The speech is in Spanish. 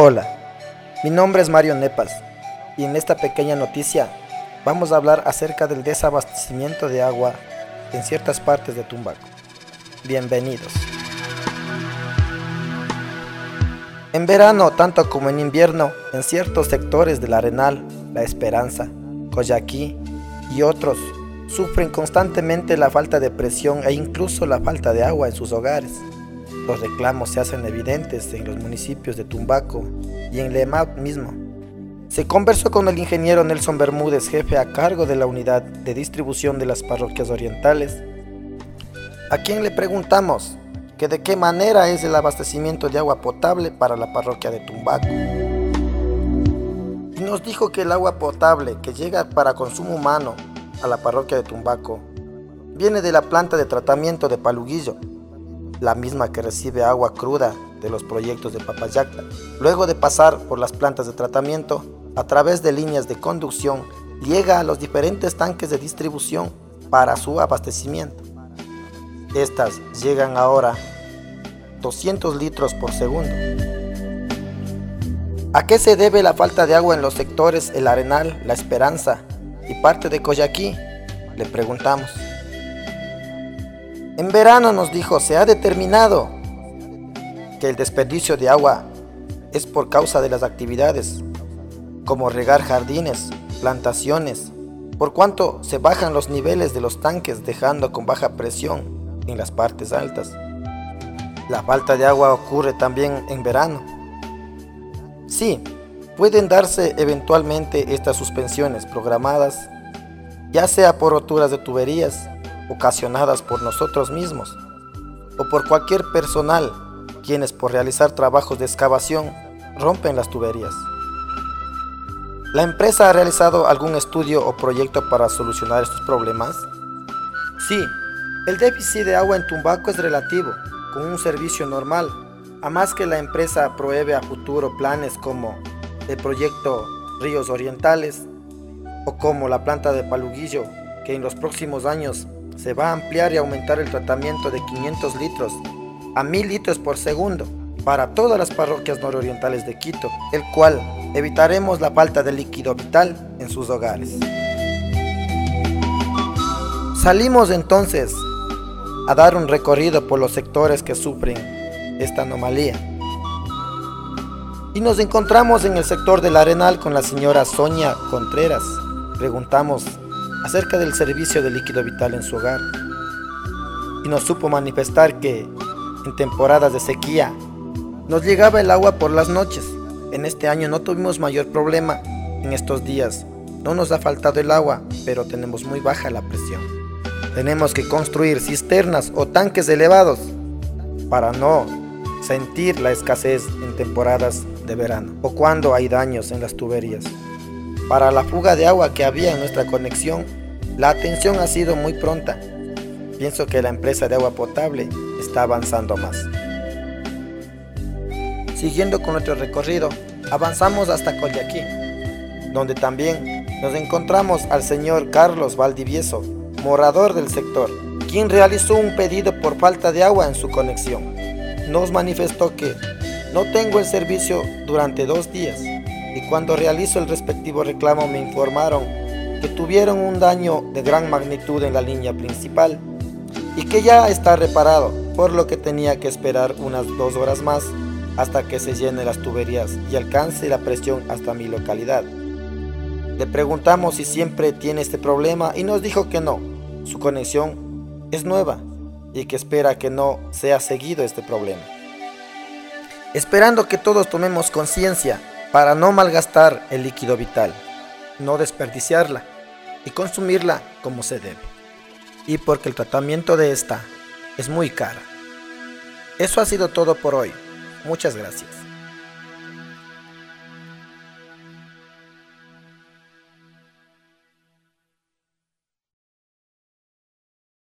Hola, mi nombre es Mario Nepas y en esta pequeña noticia vamos a hablar acerca del desabastecimiento de agua en ciertas partes de Tumbaco. Bienvenidos. En verano, tanto como en invierno, en ciertos sectores del Arenal, La Esperanza, Coyaquí y otros sufren constantemente la falta de presión e incluso la falta de agua en sus hogares. Los reclamos se hacen evidentes en los municipios de Tumbaco y en Lemaut mismo. Se conversó con el ingeniero Nelson Bermúdez, jefe a cargo de la unidad de distribución de las parroquias orientales, a quien le preguntamos que de qué manera es el abastecimiento de agua potable para la parroquia de Tumbaco. Y nos dijo que el agua potable que llega para consumo humano a la parroquia de Tumbaco viene de la planta de tratamiento de Paluguillo, la misma que recibe agua cruda de los proyectos de Papayacta, luego de pasar por las plantas de tratamiento a través de líneas de conducción, llega a los diferentes tanques de distribución para su abastecimiento. Estas llegan ahora 200 litros por segundo. ¿A qué se debe la falta de agua en los sectores El Arenal, La Esperanza y parte de Coyaquí? Le preguntamos. En verano, nos dijo, se ha determinado que el desperdicio de agua es por causa de las actividades como regar jardines, plantaciones, por cuanto se bajan los niveles de los tanques dejando con baja presión en las partes altas. La falta de agua ocurre también en verano. Sí, pueden darse eventualmente estas suspensiones programadas, ya sea por roturas de tuberías ocasionadas por nosotros mismos o por cualquier personal, quienes por realizar trabajos de excavación rompen las tuberías. ¿La empresa ha realizado algún estudio o proyecto para solucionar estos problemas? Sí, el déficit de agua en Tumbaco es relativo, con un servicio normal, a más que la empresa provee a futuro planes como el proyecto Ríos Orientales o como la planta de Paluguillo, que en los próximos años se va a ampliar y aumentar el tratamiento de 500 litros a 1000 litros por segundo para todas las parroquias nororientales de Quito, el cual evitaremos la falta de líquido vital en sus hogares. Salimos entonces a dar un recorrido por los sectores que sufren esta anomalía y nos encontramos en el sector del Arenal con la señora Sonia Contreras. Preguntamos acerca del servicio de líquido vital en su hogar y nos supo manifestar que en temporadas de sequía nos llegaba el agua por las noches. En este año no tuvimos mayor problema. En estos días no nos ha faltado el agua, pero tenemos muy baja la presión. Tenemos que construir cisternas o tanques elevados para no sentir la escasez en temporadas de verano o cuando hay daños en las tuberías. Para la fuga de agua que había en nuestra conexión, la atención ha sido muy pronta. Pienso que la empresa de agua potable está avanzando más. Siguiendo con nuestro recorrido, avanzamos hasta Coyaquí, donde también nos encontramos al señor Carlos Valdivieso, morador del sector, quien realizó un pedido por falta de agua en su conexión. Nos manifestó que no tengo el servicio durante 2 días y cuando realizo el respectivo reclamo me informaron que tuvieron un daño de gran magnitud en la línea principal y que ya está reparado, por lo que tenía que esperar unas 2 horas más hasta que se llenen las tuberías y alcance la presión hasta mi localidad. Le preguntamos si siempre tiene este problema y nos dijo que no, su conexión es nueva y que espera que no sea seguido este problema. Esperando que todos tomemos conciencia para no malgastar el líquido vital, no desperdiciarla y consumirla como se debe. Y porque el tratamiento de esta es muy caro. Eso ha sido todo por hoy. Muchas gracias.